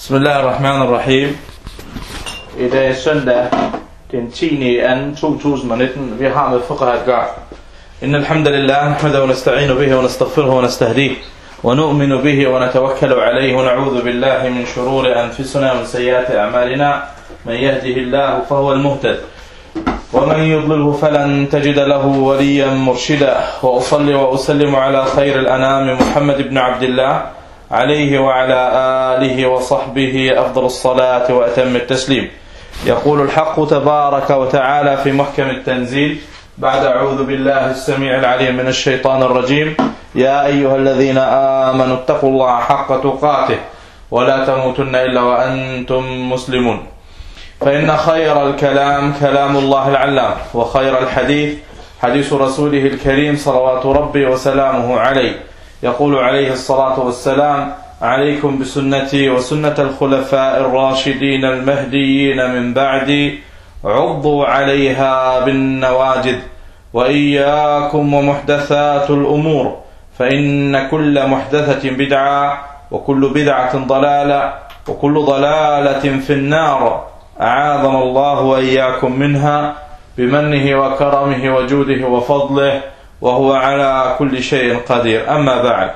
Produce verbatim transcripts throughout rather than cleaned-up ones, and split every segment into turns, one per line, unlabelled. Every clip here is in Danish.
Bismillahirrahmanirrahim. I dag er søndag den tiende anden to tusind og nitten. Vi har med fiqh at gøre. Inna alhamdulillah nahmadu wa nasta'inu bihi wa nastaghfiruhu wa nastahdihi wa nu'minu bihi wa natawakkalu alayhi wa na'udhu billahi min shururi anfusina wa min sayyiati a'malina. Man yahdihillahu fahuwa al-muhtad wa man yudlilhu falan tajida lahu waliyan murshida. Wa usalli wa usallimu ala khayr al-anam Muhammad ibn Abdullah عليه وعلى آله وصحبه أفضل الصلاة وأتم التسليم. يقول الحق تبارك وتعالى في محكم التنزيل بعد أعوذ بالله السميع العليم من الشيطان الرجيم. يا أيها الذين آمنوا اتقوا الله حق تقاته ولا تموتن إلا وأنتم مسلمون. فإن خير الكلام كلام الله العلام وخير الحديث حديث رسوله الكريم صلوات ربي وسلامه عليه. يقول عليه الصلاة والسلام عليكم بسنتي وسنة الخلفاء الراشدين المهديين من بعدي عضوا عليها بالنواجذ وإياكم ومحدثات الأمور فإن كل محدثة بدعة وكل بدعة ضلالة وكل ضلالة في النار أعاذنا الله وإياكم منها بمنه وكرمه وجوده وفضله وهو على كل شيء قدير. أما بعد.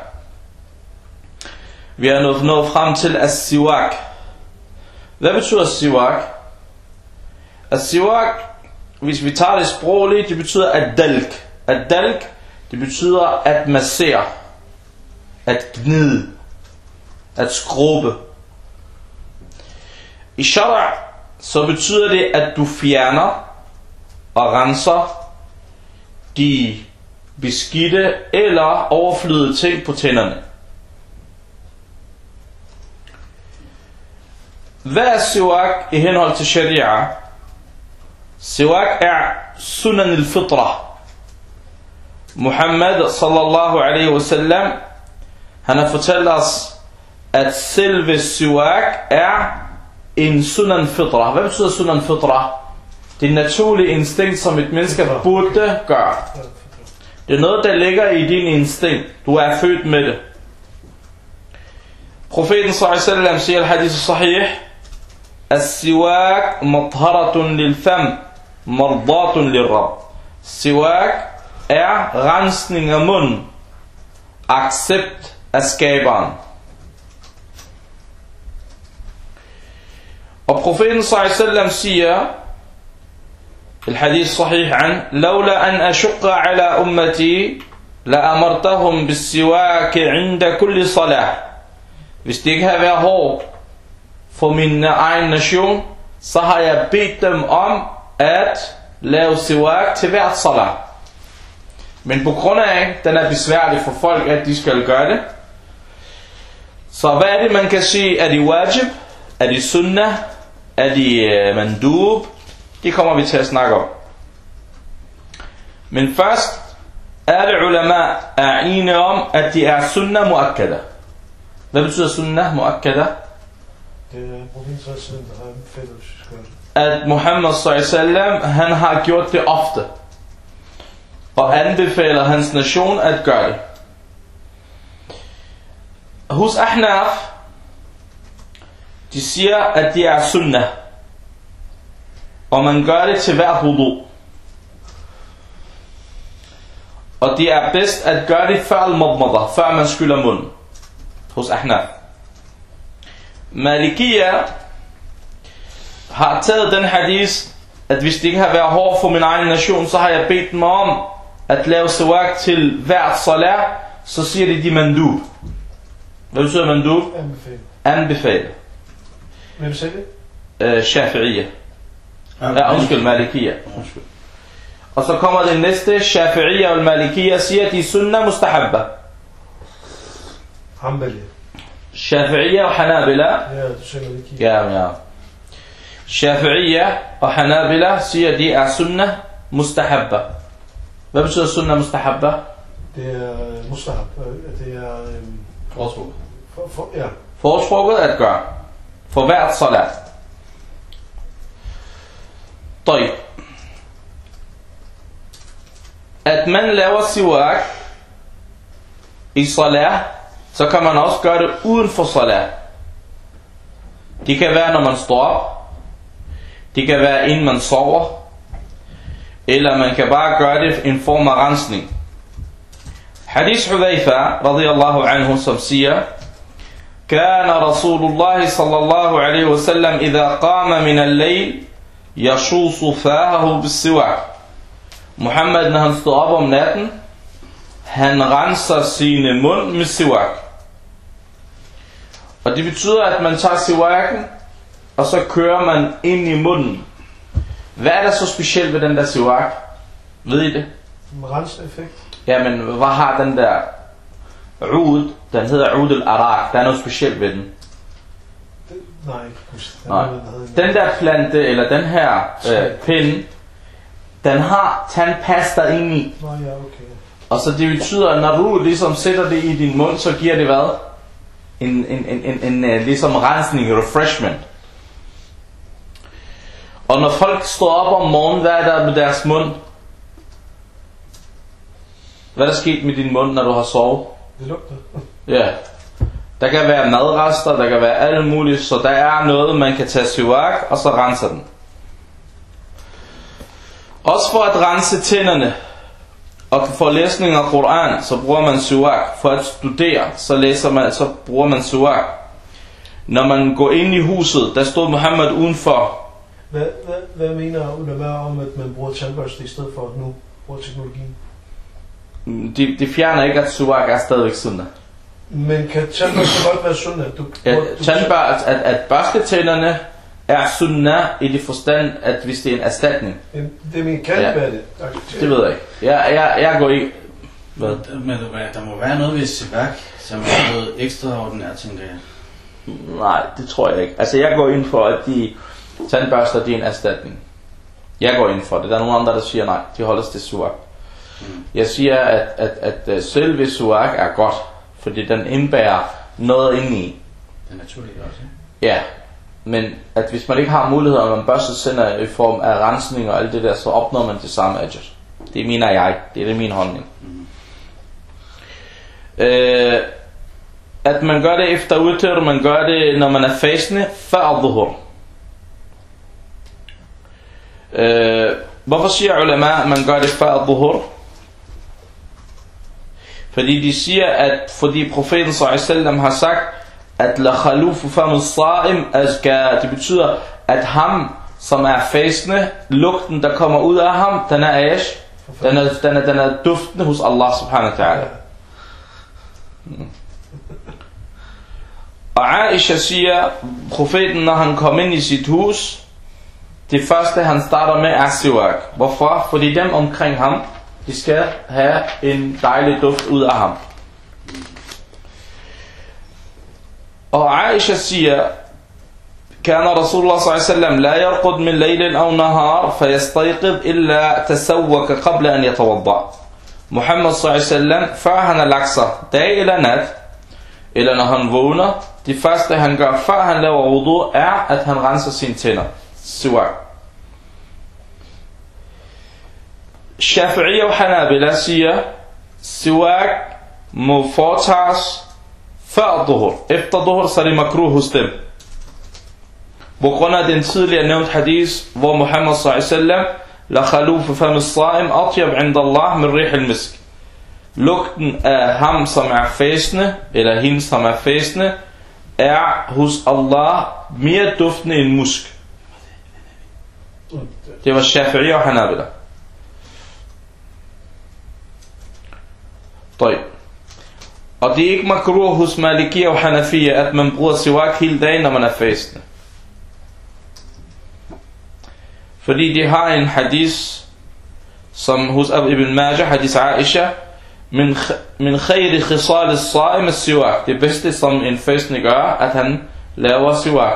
Vi er nået, nået frem til as-siwak. Hvad betyder as-siwak? As-siwak, hvis vi tager det sprogligt, det betyder ad-dalk. Ad-dalk, det betyder at massere, at gnide, at skrubbe. I shara, så betyder det, at du fjerner og renser de beskidte eller overflødige ting på tænderne. Hvad er siwak i henhold til sharia? Siwak er sunan al-fitra. Muhammad sallallahu alaihi wasallam, han har fortalt os, at selve siwak er en sunan fitra. Hvad betyder sunan fitra? Det er naturlige instinkt, som et menneske burde gøre. Det er noget, der ligger i din instinkt. Du er født med det. Profeten sallallahu alaihi wasallam siger al-hadith sahih: As-siwak matharatun lil-fam, mardatun lir-rabb. Siwak er rensning af munden, accept af skaberen. Og profeten sallallahu alaihi wasallam siger الحديث صحيح عن لولا أن أشق على أمتي لأمرتهم بالسواك عند كل صلاة. Hvis det ikke havde været hårdt for min egen nation, så har jeg bedt dem om at lave siwak til hvert salat. Men på grund af, at den er besværlig for folk, at de skal gøre det, så hvad er det, man kan sige? Er det wajib? Er det sunnah? Er det mandub? Det kommer vi til at snakke om. Men først er det ulama er enige om, at de er sunnah muakkada. Hvad betyder sunnah muakkada?
Det er profeten sallallahu alaihi wasallam,
at Muhammad sallallahu alaihi wasallam, han har gjort det ofte. Og anbefaler hans nation at gøre det. Hos Ahnaf, de siger, at det er sunnah. Og man gør det til hvert wudu. Og det er bedst at gøre det før al-madmada, før man skyller munden. Hos Ahnaf. Malikiya har taget den hadith, at hvis det ikke har været hårdt for min egen nation, så har jeg bedt dem om at lave siwak til hvert salat, så siger de de mandub. Hvad betyder mandub?
Anbefale.
Anbefale.
Hvem sagde det?
Uh, Shafi'iyya. Ja, undskyld, Malikiya. Undskyld. Og så kommer det næste, Shafi'iyya og Malikiya siger, at de sunnah mustahabba.
Hanbali.
Shafi'iyya og Hanabila.
Ja, du siger Malikiya.
Ja, ja. Shafi'iyya og Hanabila siger, at de er sunnah mustahabba. Hvad betyder sunnah mustahabba?
Det er mustahab. Det er
foretrukket.
For, for, ja.
Foretrukket at gøre. For hvert salat. طيب. At man laver siwak i salat, så kan man også gøre det uden for salat. De kan være, når man står op. De kan være, inden man sover. Eller man kan bare gøre det i en form af rensning. Hadith Hudhaifa, radiyallahu anhu, som siger, كان رسول الله صلى الله عليه وسلم إذا قام من الليل يشوص فاهه بالسواك. Muhammed, når han står op om natten, han renser sine mund med siwak. Og det betyder, at man tager siwaken, og så kører man ind i munden. Hvad er der så specielt ved den der siwak? Ved I det?
En renseffekt.
Ja, men hvad har den der ud? Den hedder ud al-arak. Der er noget specielt ved den.
Det, nej, ikke.
Nej. Den der plante, eller den her øh, pind, den har tandpasta indeni.
Nå ja, okay.
Og så det betyder, at når du ligesom sætter det i din mund, så giver det hvad? En, en, en, en, en, en ligesom rensning, refreshment. Og når folk står op om morgenen, hvad er der med deres mund? Hvad er der sket med din mund, når du har sovet?
Det lugter.
Ja. Der kan være madrester, der kan være alt muligt, så der er noget, man kan tage siwak, og så renser den. Også for at rense tænderne, og for læsning af Koran, så bruger man siwak. For at studere, så læser man, så bruger man siwak. Når man går ind i huset, der stod Muhammed udenfor.
Hvad, hvad, hvad mener ulama om, at man bruger tandbørste i stedet for at nu bruger teknologien?
De, de fjerner ikke, at siwak er stadigvæk sunnah.
Men kan tandbørste godt være sunnah? Du,
At,
du,
tandbørste, at, at børste tænderne er sunnah i det forstand, at hvis det er en erstatning.
Det min kan
Ja.
være det.
Det ved jeg ikke. Jeg, jeg, jeg går ikke. Hvad?
Men der må være noget ved siwak, som er noget ekstraordinært, tænker jeg.
Nej, det tror jeg ikke. Altså jeg går ind for, at de tandbørster, de er en erstatning. Jeg går ind for det. Der er nogle andre, der siger nej. De holder sig til siwak. Mm. Jeg siger, at, at, at, at selve siwak er godt, fordi den indbærer noget indeni.
Det er naturligt også,
ja. Ja, men at hvis man ikke har mulighed, at man børster sender i form af rensning og alt det der, så opnår man det samme ajr. Det mener jeg. Det er det min holdning. Mm. Øh, at man gør det efter udtør, man gør det, når man er fasende, før dhuhr. Øh, hvorfor siger ulama, at man gør det før dhuhr? Fordi de siger, at fordi profeten sallallahu alaihi wasallam har sagt, at la khalufu fam as-sa'im azka, det betyder, at ham, som er fasende, lugten, der kommer ud af ham, den er ash, den er, den er, den er duftende hos Allah subhanahu wa ta'ala. Hmm. Og Aisha siger, profeten, når han kom ind i sit hus, det første han starter med er siwak. Hvorfor? Fordi dem omkring ham, de skal have en dejlig duft ud af ham. Og Aisha siger, كان رسول الله صلى الله عليه وسلم لا يرقد من ليل أو نهار فيستيقظ إلا تسوك قبل أن يتوضأ. Muhammad صلى الله عليه وسلم, før han har lagt sig, dag eller nat, eller når han vågner, det første han gør, før han laver wudu, er, at han renser sine tænder. Siwak. Shafi'i og Hanabila siger, siwak må foretages før dhuhr. Efter dhuhr, så er det makruh hos dem. På grund af den tidligere nævnt hadith, hvor Muhammad sallallahu alaihi wasallam, la khalufu fam as-sa'im atyab 'inda Allah min rih al-misk. Lugten af ham, som er fasende, eller hende, som er fasende, er hos Allah mere duftende end musk. Det var Shafi'i og Hanabila. طيب. Og det er ikke makruh hos Maliki og Hanafiya, at man bruger siwak hele dagen, når man er fasende. Fordi de har en hadith, som hos Ibn Majah, hadith Aisha, min, min khayri khisal as-sa'im as-siwak. Det bedste, som en fasende gør, at han laver siwak.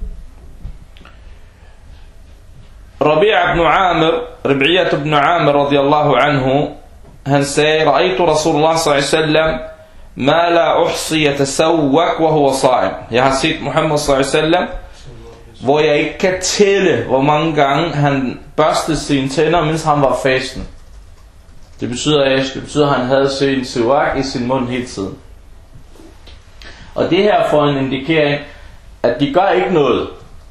Rabi' ibn Amir, Rabi'at ibn Amir radiyallahu anhu, han sagde, ra'aytu Rasulullah sallallahu alaihi wasallam, ma la uhsi yatasawwak wa huwa sa'im. Jeg har set Muhammad sallallahu alaihi wasallam, hvor jeg ikke kan tælle, hvor mange gange han børstede sine tænder, mens han var fasten. Det betyder, det betyder, at han havde sin siwak i sin mund hele tiden. Og det her får en indikering, at de gør ikke noget,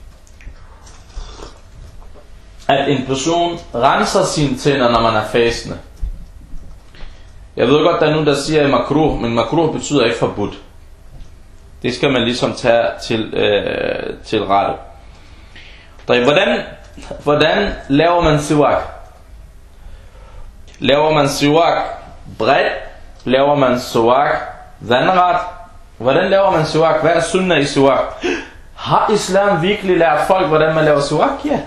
at en person renser sine tænder, når man er fastende. Jeg ved godt, der er nogen, der siger makruh, men makruh betyder ikke forbudt. Det skal man ligesom tage til, øh, til rette. Hvordan, hvordan laver man siwak? Laver man siwak bredt? Laver man siwak vandret? Hvordan laver man siwak? Hvad er sunnah i siwak? Har islam virkelig lært folk, hvordan man laver siwak? Ja.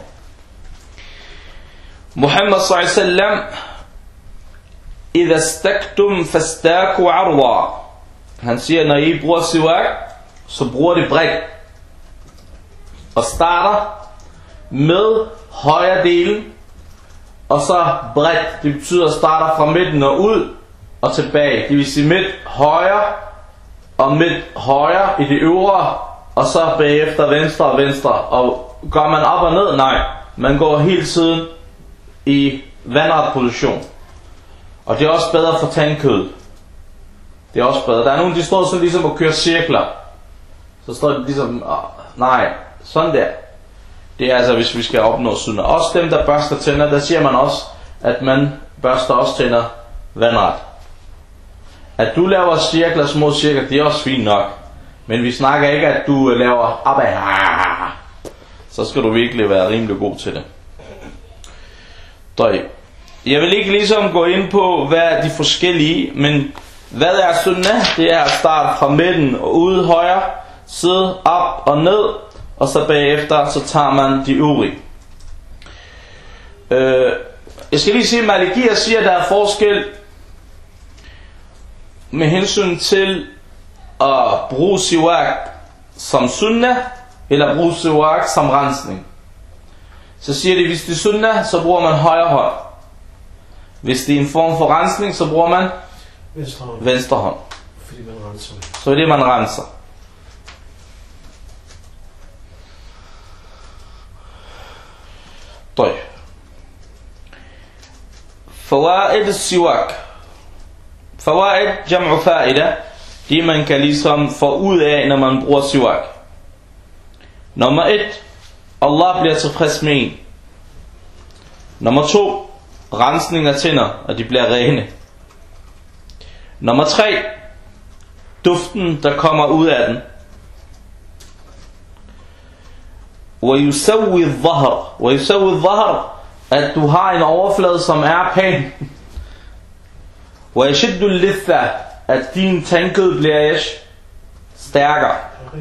Muhammad sallallahu alaihi wasallam, idha staktum fastaku arwa. Han siger, når I bruger siwak, så bruger det bredt. Og starter med højre delen, og så bredt. Det betyder, at starter fra midten og ud og tilbage. Det vil sige midt højre og midt højre i det øvre, og så bagefter venstre og venstre. Og går man op og ned? Nej. Man går hele tiden i vandret position. Og det er også bedre for tandkød. Det er også bedre. Der er nogen, de står sådan ligesom og kører cirkler. Så står de ligesom, åh, nej, sådan der. Det er altså, hvis vi skal opnå sunnah. Også dem, der børster tænder, der siger man også, at man børster også tænder vandret. At du laver cirkler, små cirkler, det er også fint nok. Men vi snakker ikke, at du laver abba. Så skal du virkelig være rimelig god til det. Jeg vil ikke ligesom gå ind på, hvad er de forskellige, men hvad er sunnah? Det er at starte fra midten og ud højre, side op og ned, og så bagefter så tager man de øvrige. Øh, jeg skal lige sige, at Malikier siger, at der er forskel med hensyn til at bruge siwak som sunnah, eller bruge siwak som rensning. Så siger de, hvis det er sunnah, så bruger man højre hånd. Hvis det er en form for rensning, så bruger man
venstre hånd.
Venstre hånd.
Fordi man renser.
Så er det, man renser. طيب. فوائد السواك. فوائد جمع فائدة. Det man kan ligesom få ud af, når man bruger siwak. Nummer et. Allah bliver tilfreds med en. Nummer to. Rensning af tænder, og de bliver rene. Nummer tre. Duften, der kommer ud af den. ويسوي الظهر. ويسوي الظهر, at du har en overflade, som er pæn. ويشد اللثة, at din tandkød bliver stærkere.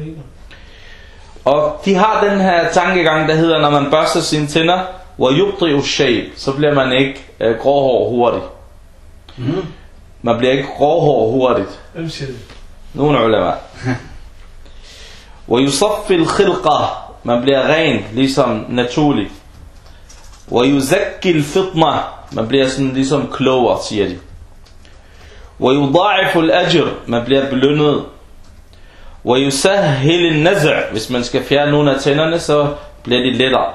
Og de har den her tankegang, der hedder, når man børster sine tænder, ويبطئ الشيب, så bliver man ikke øh, gråhår hurtigt. Mm. Man bliver ikke gråhår hurtigt.
Hvem siger det?
Nogle ulema. ويصفي الخلقة, man bliver ren, ligesom naturligt. ويزكي الفطنة, man bliver sådan ligesom klogere, siger de. ويضاعف الأجر, man bliver belønnet. ويسهل النزع, hvis man skal fjerne nogle af tænderne, så bliver det lettere.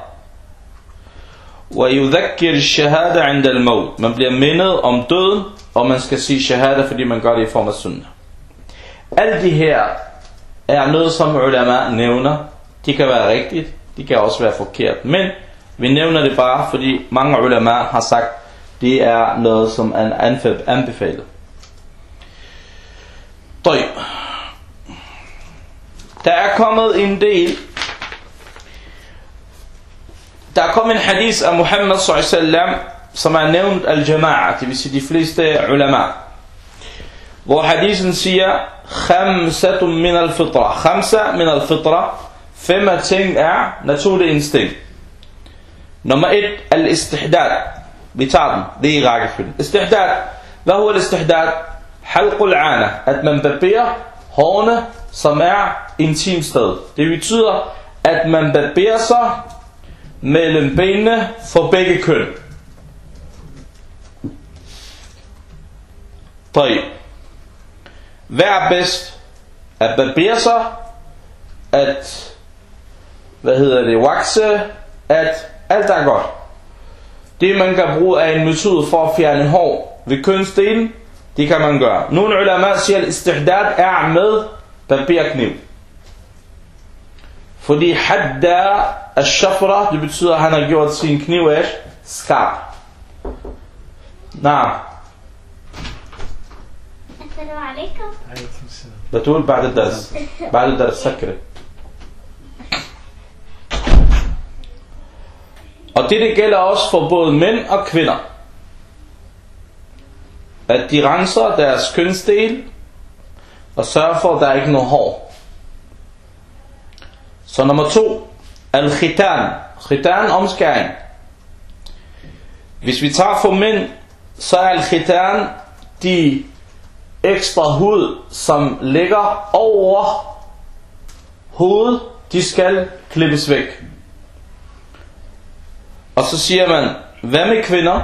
ويذكر الشهادة عند الموت, man bliver mindet om døden, og man skal sige shahada, fordi man gør det i form af sunnah. Alt det her er noget, som ulama nævner. De kan være rigtigt, de kan også være forkert, men vi nævner det bare, fordi mange ulama har sagt, det er noget, som er anbefalet. Der er kommet en del. Der er kommet en hadith af Muhammad sallallahu alaihi wasallam, som er nævnt al-jama'a, det vil sige de fleste ulama. Hvor hadithen siger, khamsatun min al-fitra. Khamsa min al-fitra. Fem af ting er naturlig instinkt. Nummer et, al-istihdad. Vi tager den, det er i rækkefølgen. Istihdad. Hvad er al-istihdad? Halqul ana, at man barberer hårene, som er intimt sted. Det betyder, at man barberer sig mellem benene for begge køn. طيب. Hvad er bedst? At barbere sig, at hvad hedder det, wakse, at alt er godt. Det man kan bruge er en metode for at fjerne hår ved kønsdelen, det kan man gøre. Nogle ulama siger, at istihdad er med barberkniv. Fordi hadda al-shafra, det betyder, at han har gjort sin kniv af skarp. Nej.
السلام عليكم.
بتقول بعد الدرس بعد الدرس سكري. Og det, det gælder også for både mænd og kvinder, at de renser deres kønsdel og sørger for, at der ikke er noget hår. Så nummer to, al-khitan. Khitan, omskæring. Hvis vi tager for mænd, så er al-khitan de ekstra hud, som ligger over hovedet, de skal klippes væk. Og så siger man, hvad med kvinder?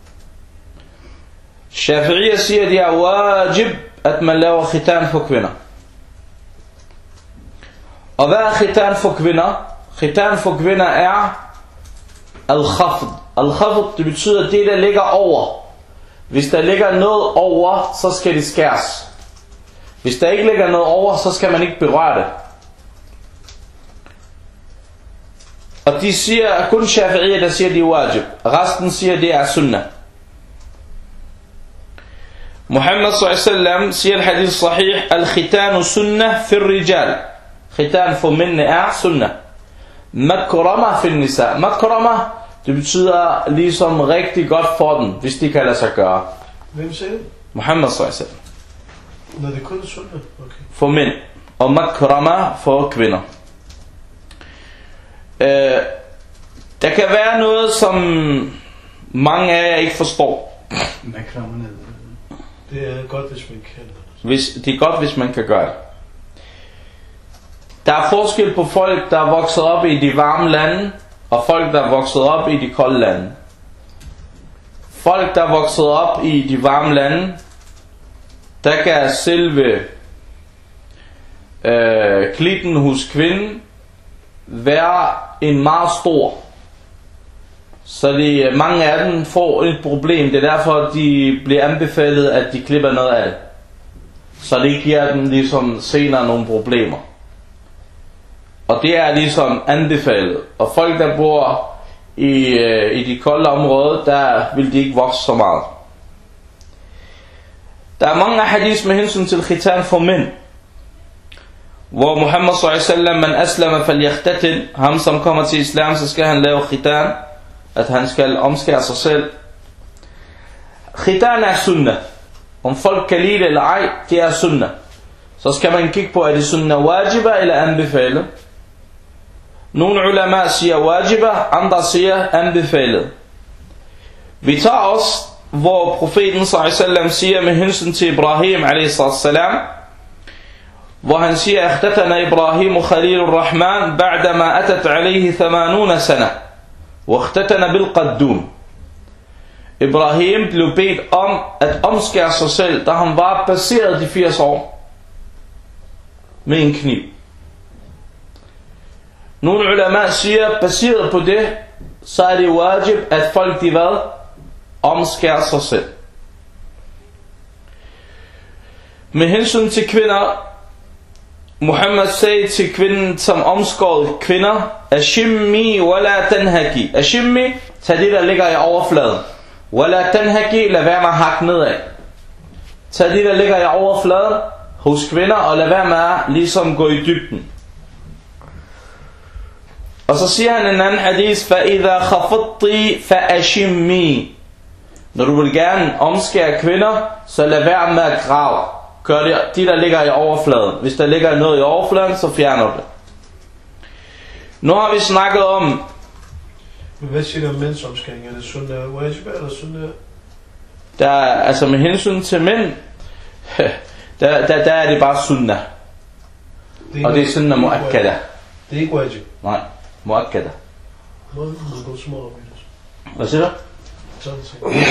Shafi'iyya siger, at det er wajib, at man laver khitan for kvinder. Og hvad er khitan for kvinder? Khitan for kvinder er al-khafd. Al-khafd, det betyder det, der ligger over. Hvis der ligger noget over, så skal det skæres. Hvis der ikke ligger noget over, så skal man ikke berøre det. Og de siger, kun Shafi'iyya, der siger, det er wajib. Resten siger, det er sunnah. Muhammad sallallahu alaihi wasallam siger i hadith sahih, al-khitanu sunnah fir rijal. Khitan for mændene er sunnah. Makrama fil nisa. Makrama, det betyder ligesom rigtig godt for dem, hvis de kan lade sig gøre.
Hvem siger det?
Muhammad sallallahu alaihi wasallam.
Når det kun er sunnah? Okay.
For mænd. Og makrama for kvinder. Øh, der kan være noget, som mange af jer ikke forstår.
Makrammerne.
Det er godt, hvis man kan det.
Hvis, det er godt, hvis man kan gøre det. Der er forskel på folk, der er vokset op i de varme lande, og folk, der er vokset op i de kolde lande. Folk, der er vokset op i de varme lande, der kan selve øh, klitten hos kvinden være en meget stor. Så de, mange af dem får et problem. Det er derfor, de bliver anbefalet, at de klipper noget af det. Så det giver dem ligesom senere nogle problemer. Og det er ligesom anbefalet. Og folk, der bor i, øh, i de kolde områder, der vil de ikke vokse så meget. Der er mange hadith med hensyn til khitan for mænd, hvor Muhammad sallallahu alaihi wasallam, man aslama falyakhtatin, ham som kommer til islam, så skal han lave khitan, at han skal omskære sig selv. Khitan er sunnah. Om folk kan lide det eller ej, det er sunnah. Så skal man kigge på, er det sunnah wajiba eller anbefalet. Nogle ulama siger wajiba, andre siger anbefalet. Vi tager også, hvor profeten sallallahu alaihi wasallam siger med hensyn til Ibrahim alaihi salam, hvor han siger, اختتن إبراهيم خليل الرحمن بعدما أتت عليه ثمانون سنة واختتن بالقدوم. Ibrahim blev bedt om at omskære sig selv, da han var passeret de firs år med en kniv. Nogle ulama siger, baseret på det, så er det wajib, at folk de hvad? Omskærer sig selv. Med hensyn til kvinder, Muhammad sagde til kvinden, som omskårede kvinder, ashimmi wala tanhaki. Ashimmi, tag det, der ligger i overfladen. Wala tanhaki, lad være med at hakke nedad. Tag det, der ligger i overfladen hos kvinder, og lad være med at ligesom gå i dybden. Og så siger han en anden hadith, فَإِذَا خَفَضْتِ فَأَشِمِّي. Når du vil gerne omskære kvinder, så lad være med at grave. Gør det, de der ligger i overfladen. Hvis der ligger noget i overfladen, så fjerner du det. Nu har vi snakket om...
Men hvad siger du om mænds omskæring? Er det sunnah wajib eller sunnah?
Der, altså med hensyn til mænd, der, der, der er det bare sunnah. Det og det er sunnah muakkada.
Det er ikke wajib?
Nej, muakkada.
Nå, man går små op i det.
Hvad siger du?
Sådan set.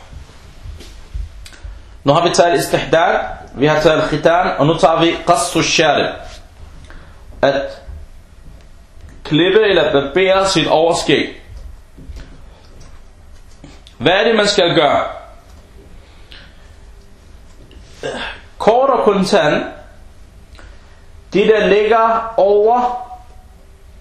Nu har vi taget istihdad, vi har taget khitan, og nu tager vi qassu sharib. At klippe eller barbere sit overskæg. Hvad er det, man skal gøre? Kort og kontant, det der ligger over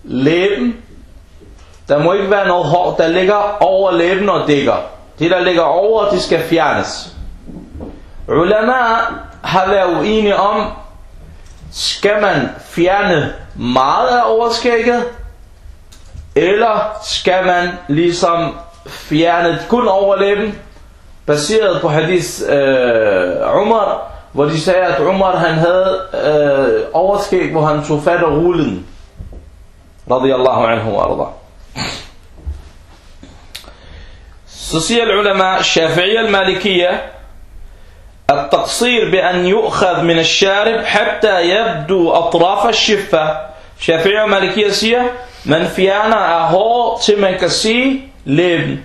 læben. Der må ikke være noget hår, der ligger over læben og dækker. Det, der ligger over, det skal fjernes. Ulama har været uenige om, skal man fjerne meget af overskægget, eller skal man ligesom fjerne kun overlæben, baseret på hadith øh, Umar, hvor de sagde, at Umar han havde øh, overskæg, hvor han tog fat af rullen. Radiyallahu anhu wa arda. Så siger ulama, Shafi'iyya al-Malikiyya, التقصير بأن يؤخذ من الشارب حتى يبدو أطراف الشفة. Shafi'iyya al-Malikiyya siger, man fjerner af hår, til man kan se læben.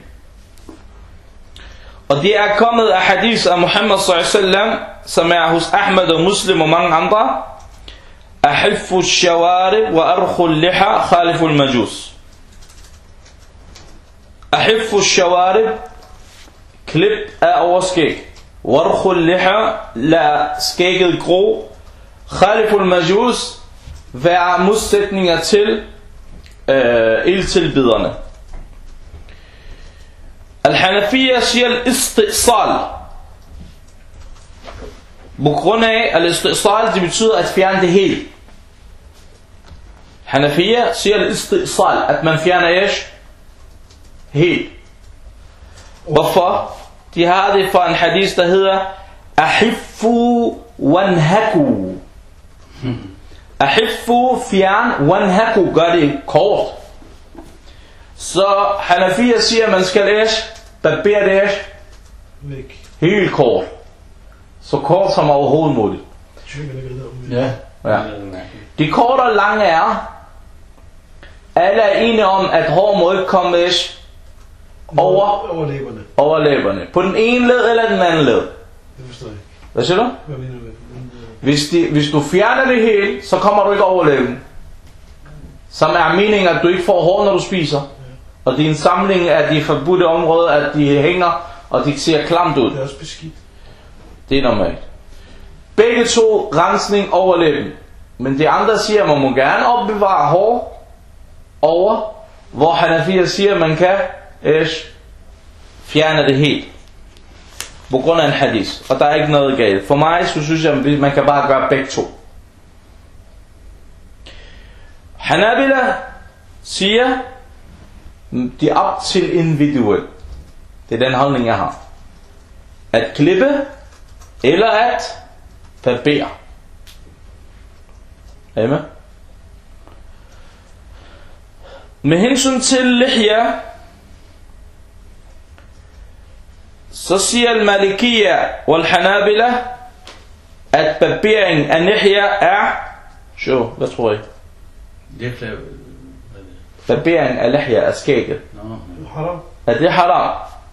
Og det er kommet af hadith af Muhammad sallallahu alaihi wasallam, som er hos Ahmed og Muslim og mange andre. Ahiffu al-shawarib wa arkhu al-liha khalifu al-majus. Ahiffu al-shawarib, klip af overskæg. Wa arkhu al-liha, lad skægget gro. Khalifu al-majus, vær modsætninger til øh, ildtilbederne. Al-Hanafiyya siger al-istisal. På grund af al-istisal, det betyder at fjerne det helt. Hanafiyya siger al-istisal, at man fjerner ish helt. Hvorfor? De har det fra en hadith, der hedder Ahiffu wanhaku. Ahiffu, fjern, wanhaku, gør det kort. Så Hanafiyya siger, at man skal ish barbere det ish
væk.
Helt kort. Så kort som overhovedet muligt.
Ja.
Ja. De korte og lange er, alle er enige om, at hår må ikke komme ish over,
over læberne.
over læberne. På den ene led eller den anden led.
Det forstår jeg ikke.
Hvad siger du?
Hvad mener du med?
Hvis, de, hvis du fjerner det helt, så kommer du ikke over læben. Som er meningen, at du ikke får hår, når du spiser. Og det er en samling af de forbudte områder, at de hænger, og de ser klamt ud.
Det er også beskidt.
Det er normalt. Begge to rensning over læben. Men de andre siger, at man må gerne opbevare hår over, hvor Hanafiyya siger, at man kan ish, fjerne det helt. På grund af en hadith. Og der er ikke noget galt. For mig, så synes jeg, at man kan bare gøre begge to. Hanabila siger, det er op til individuel. Det er den holdning, jeg har. At klippe, eller at barbere. Er I med? Med hensyn til lihya, så siger al-Malikiyya og al-Hanabila, at barbering af lihya er, sjov, hvad tror I?
Det er klart.
Barbering af lihya af skægget.
Nå.
Haram.
Er det haram?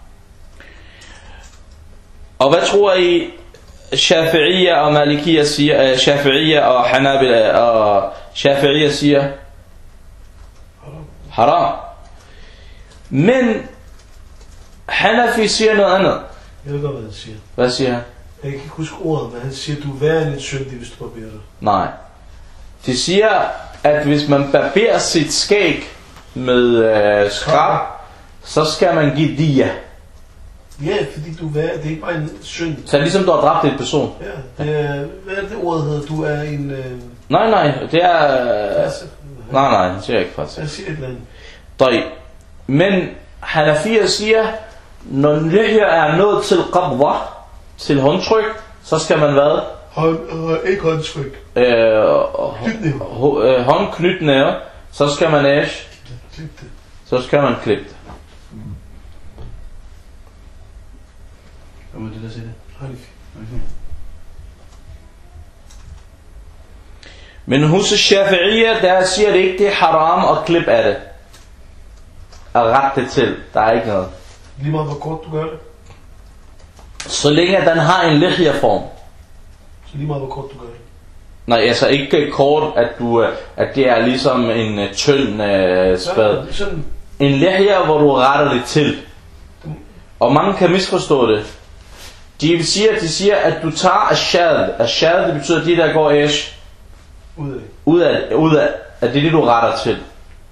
Og hvad tror I Shafi'iyya og Malikiyya siger, uh, Shafi'iyya og Hanabila og Shafi'iyya siger?
Haram.
Haram. Men Hanafi siger noget andet.
Jeg ved godt, hvad han siger.
Hvad siger han?
Jeg kan ikke huske ordet, men han siger, du er værre end en syndig, hvis du barberer dig.
Nej. De siger, at hvis man barberer sit skæg med øh, skrab, så skal man give dia.
Ja, fordi du er værre. Det er ikke bare en synd.
Så ligesom du har dræbt en person.
Ja, det er, hvad er det ordet hedder? Du er en... Øh,
Nej, nej, det er... Øh,
altså,
nej, nej, det siger jeg ikke faktisk.
jeg siger et eller andet.
Døj. Men Hanafiyya siger, når lihya er nået til qabda, til håndtryk, så skal man hvad?
Hånd, øh, ikke håndtryk.
Øh,
Knytnæve.
ho- øh, håndknytnæve, så skal man æsh,
Klip det.
så skal man klippe det.
Hvad må det der sige det?
Hanif.
Okay.
Men hos Shafi'iyya, der siger det ikke, det er haram at klippe af det. At rette det til. Der er ikke noget.
Lige meget hvor kort du gør det.
Så længe den har en lihya-form.
Så lige meget hvor kort du gør det.
Nej, altså ikke kort, at, du, at det er ligesom en uh, tynd uh, spad.
Så, sådan,
En lihya, hvor du retter det til. Og mange kan misforstå det. De siger, de siger at du tager ashad. Ashad, det betyder de der går æsh
ud af.
ud af, ud af, at det er det du retter til.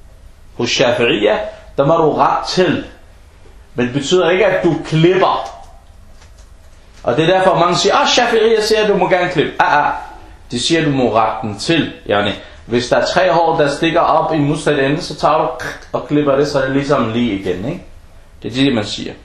Hos Shafi'iyya, der må du ret til. Men det betyder ikke, at du klipper. Og det er derfor, mange siger, ah, Shafi'iyya siger, at du må gerne klippe. Ah, ah. De siger, at du må retten til. Yani, hvis der er tre hår, der stikker op i modsat ende, så tager du og klipper det, så er det ligesom lige igen, ikke? Det er det, man siger.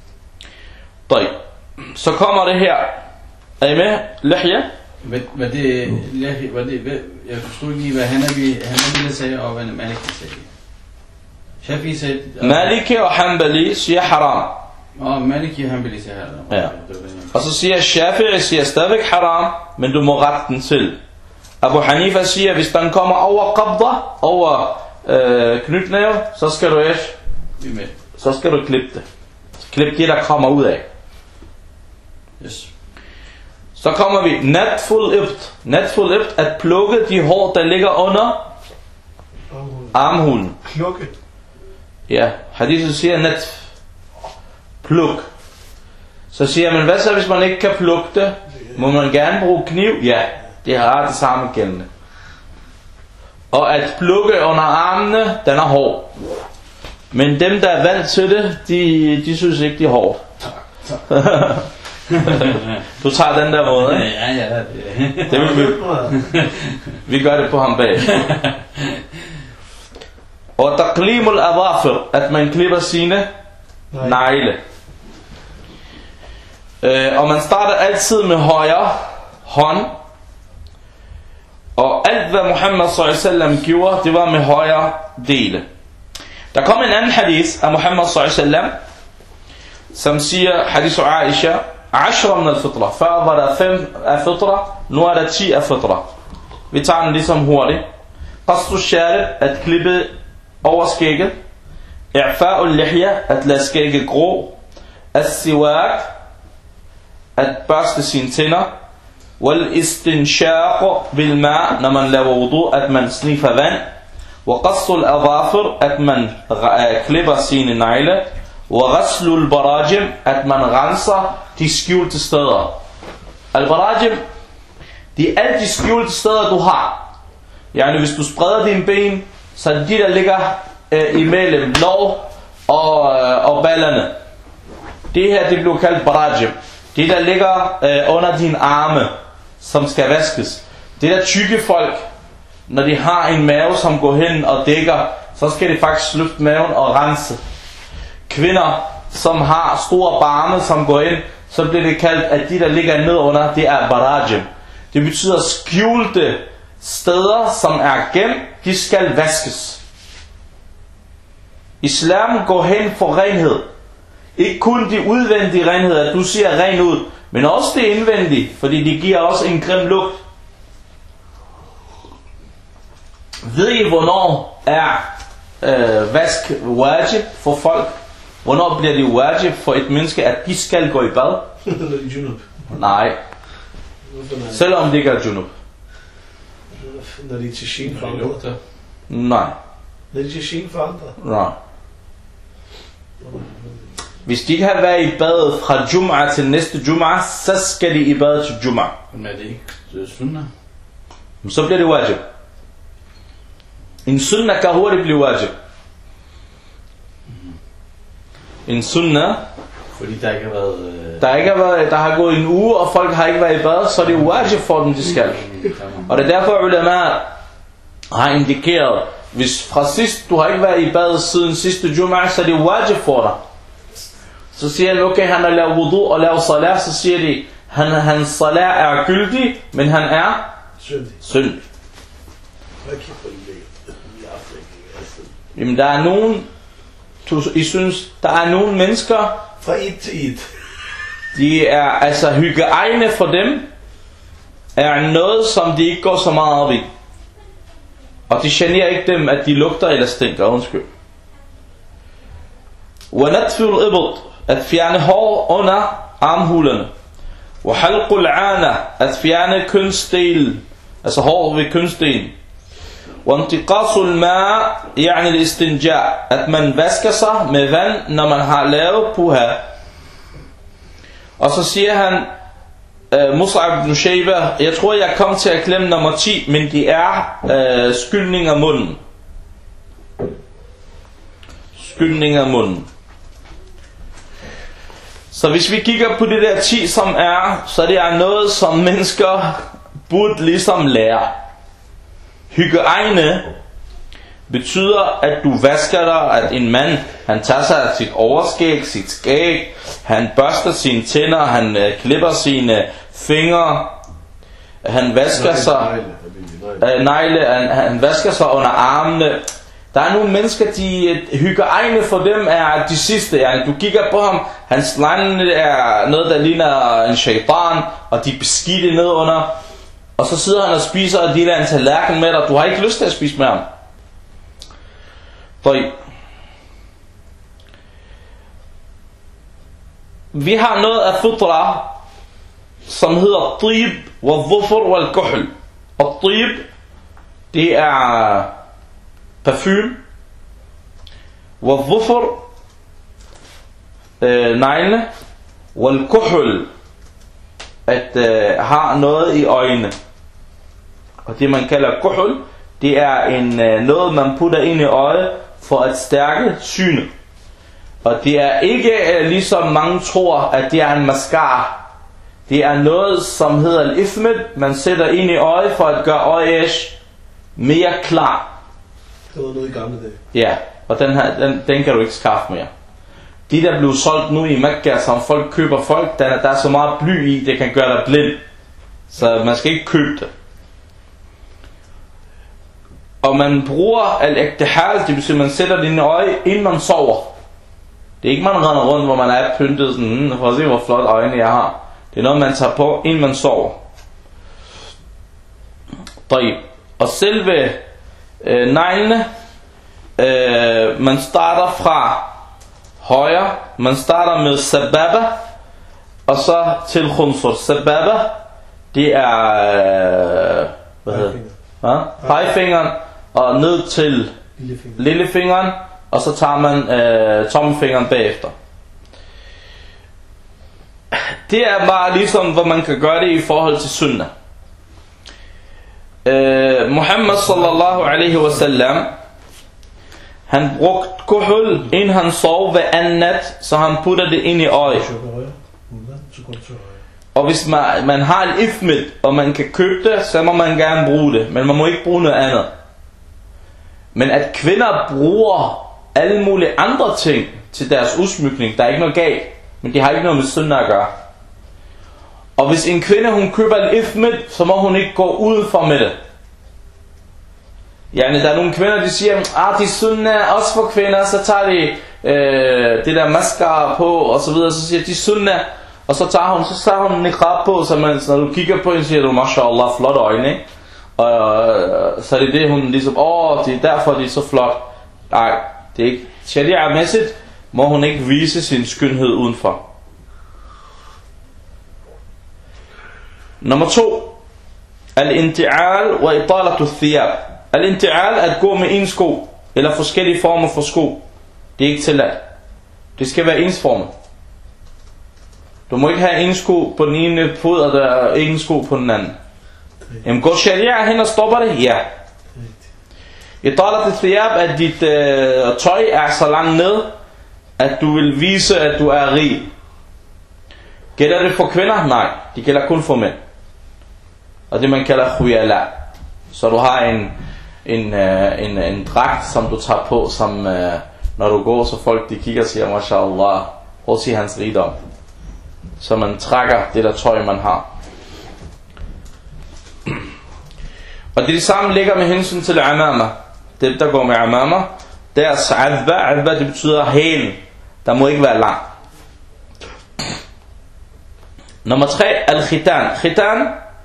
Så kommer det her. Er I med? Lihya?
Hvad det, hvad det, jeg forstod ikke lige, hvad Hanabi, Hanabi sagde, og hvad Maliki sagde. Shafi sagde...
Maliki og Hanbali siger haram.
Åh, oh, Maliki og Hanbali siger haram.
Ja. Og så siger Shafi'i, siger stadigvæk haram, men du må rette den til. Abu Hanifa siger, hvis den kommer over qabda, over øh, knytnæve, så skal du ikke, så skal du klippe det. Klip det, der kommer ud af.
Yes.
Så kommer vi natful ibt. Natful ibt, at plukke de hår, der ligger under armhulen.
Plukke?
Ja, hadithen siger natf. Pluk. Så siger man, hvad så hvis man ikke kan plukke det? Må man gerne bruge kniv? Ja, det har det samme gældende. Og at plukke under armene, den er hård. Men dem, der er vant til det, de, de synes ikke, de er hårdt. Du tager den der måde, ikke?
Ja, ja, det,
det vil vi. Vi gør det på ham bag. Og taqlimul adhafir, at man klipper sine negle. Øh, og man starter altid med højre hånd. Og alt hvad Muhammad sallallahu alaihi wasallam gjorde, det var med højre dele. Der kom en anden hadith af Muhammad sallallahu alaihi wasallam, som siger, hadith af Aisha, ashra min al-fitra. Før var der fem af fitra, nu er der ti af fitra. Vi tager den ligesom hurtigt. Qastu sharib, at klippe over skægget. I'fa'u al-lihya, at lade skægget grå. As-siwak, at børste sine tænder. Wal-istinshaq bil-ma', når man laver wudu, at man sniffer vand. وقص الأظافر, at man klipper sine negle. وغسل البراجم, at man renser de skjulte steder. Al-barajim, de er alle de skjulte steder du har. Yani hvis du spreder dine ben, så er det de der ligger øh, imellem lår og, øh, og ballerne. Det her, det bliver kaldt barajim. Det der ligger øh, under dine arme, som skal vaskes. Det der tykke folk, når de har en mave, som går hen og dækker, så skal de faktisk løfte maven og rense. Kvinder, som har store barme, som går ind, så bliver det kaldt, at de der ligger nedunder, det er barajim. Det betyder skjulte steder, som er gemt, de skal vaskes. Islam går hen for renhed. Ikke kun de udvendige renhed, at du ser ren ud, men også det indvendige, fordi de giver også en grim lugt. Ved I, hvornår er øh, vask wajib for folk? Hvornår bliver det wajib for et menneske, at de skal gå i bad? Nej. Selvom det ikke er junub.
Når de er til shin for andre?
Nej.
Når de er til shin for andre?
Nej. Hvis de har været i badet fra Jum'ah til næste Jum'ah, så skal de i badet til Jum'ah.
Men er det ikke sunnah?
Så bliver det wajib. En sunnah kan hurtigt blive wajib. En sunnah,
fordi der ikke har været øh...
der ikke har været, der har gået en uge, og folk har ikke været i bad, så er det wajib for dem, de skal. Og det er derfor ulama har indikeret, hvis fra sidst du har ikke været i bad siden sidste Jum'ah, så er det wajib for dig. Så siger de, okay, han har lavet wudu og lavet salat, så siger de, han, hans salat er gyldig, men han er
syndig.
syndig. Jamen der er nogen, du, I synes, der er nogle mennesker,
fra et til et,
de er altså hygiejne for dem, er noget, som de ikke går så meget op i. Og det generer ikke dem, at de lugter eller stinker, undskyld. وَنَتْفِرُ إِبْط, at fjerne hår under armhulerne. وَحَلْقُ الْعَانَ, at fjerne kønsdelen, altså hår ved kønsdelen. وَانْتِقَاصُ الْمَاء, يعني الْإِسْتِنْجَاء, at man vasker sig med vand, når man har lavet puha. Og så siger han, uh, Mus'ab ibn Shayba, jeg tror jeg kom til at klemme nummer ti, men de er uh, skyldning af munden. skyldning af munden. Så hvis vi kigger på det der ti, som er, så det er noget, som mennesker burde ligesom lære. Hygiejne betyder, at du vasker dig, at en mand, han tager sig af sit overskæg, sit skæg, han børster sine tænder, han øh, klipper sine fingre, han vasker sig, øh, negle, han, han vasker sig under armene. Der er nogle mennesker, de hygiejne for dem er de sidste. Ja. Du kigger på ham, hans lande er noget, der ligner en shaitan, og de er beskidte ned under. Og så sidder han og spiser, og deler en tallerken med dig. Du har ikke lyst til at spise med ham. For vi har noget af fitra, som hedder tib, wa dhufr, wal kuhl. Og tib, det er parfume, wa dhufr, øh, negle, wal kuhl, at øh, har noget i øjnene. Og det man kalder kuhl, det er en, øh, noget man putter ind i øjet for at stærke synet. Og det er ikke øh, ligesom mange tror, at det er en mascara. Det er noget som hedder al-ifmed, man sætter ind i øjet for at gøre øjet mere klar.
Det var noget i gamle dage.
Ja, og den, her, den, den kan du ikke skaffe mere. De der blev solgt nu i Mekka, som folk køber folk, der, der er så meget bly i, det kan gøre dig blind. Så man skal ikke købe det. Og man bruger al-iktihal, det vil sige, man sætter det ind i øje, inden man sover. Det er ikke man render rundt, hvor man er pyntet sådan, hmm, for at se hvor flot øjne jeg har. Det er noget man tager på, inden man sover. Og selve øh, neglene, øh, man starter fra højre, man starter med sababa, og så til khunsur. Sababa, det er, øh, hvad hedder det? Ja? Pegefingeren, og ned til
Lillefingeren.
lillefingeren, og så tager man øh, tommelfingeren bagefter. Det er bare ligesom, hvor man kan gøre det i forhold til sunnah. Øh, Muhammad sallallahu alaihi wasallam, han brugte kuhul, inden han sov hver anden nat, så han putter det ind i øjet. Og hvis man, man har et ifmed, og man kan købe det, så må man gerne bruge det. Men man må ikke bruge noget andet. Men at kvinder bruger alle mulige andre ting til deres udsmykning, der er ikke noget galt. Men det har ikke noget med sunnah at gøre. Og hvis en kvinde, hun køber et ifmed, så må hun ikke gå udenfor med det. Ja, der er nogle kvinder, de siger, ah, de sunnah også for kvinder, så tager de øh, det der mascara på, og så videre, så siger de sunnah. Og så tager hun, så tager hun en niqab på, så man, når du kigger på hende, siger du, mashallah, flot øjne, ikke? Og øh, så er det det, hun ligesom, åh, oh, det er derfor, de er så flot. Nej, det er ikke. Sharia-mæssigt må hun ikke vise sin skønhed udenfor. Nummer to. Al-inti'al wa italatu thiyab. Al-inti'al er at gå med en sko, eller forskellige former for sko. Det er ikke tilladt. Det skal være ensformet. Du må ikke have en sko på den ene fod, og der er ingen sko på den anden. Jamen går sharia hen og stopper det? Ja. Italat thiyab er, at dit øh, tøj er så langt ned, at du vil vise, at du er rig. Gælder det for kvinder? Nej, det gælder kun for mænd. Og det man kalder khuyala. Så du har en, en, øh, en, en dragt, som du tager på, som øh, når du går, så folk de kigger og siger, mashallah, prøv at se hans rigdom. Så man trækker det der tøj, man har. Og det, det samme ligger med hensyn til amama. Det der går med amama, deres adba, adba det betyder hælen. Der må ikke være lang. Nummer tre, al-khitan. Khitan,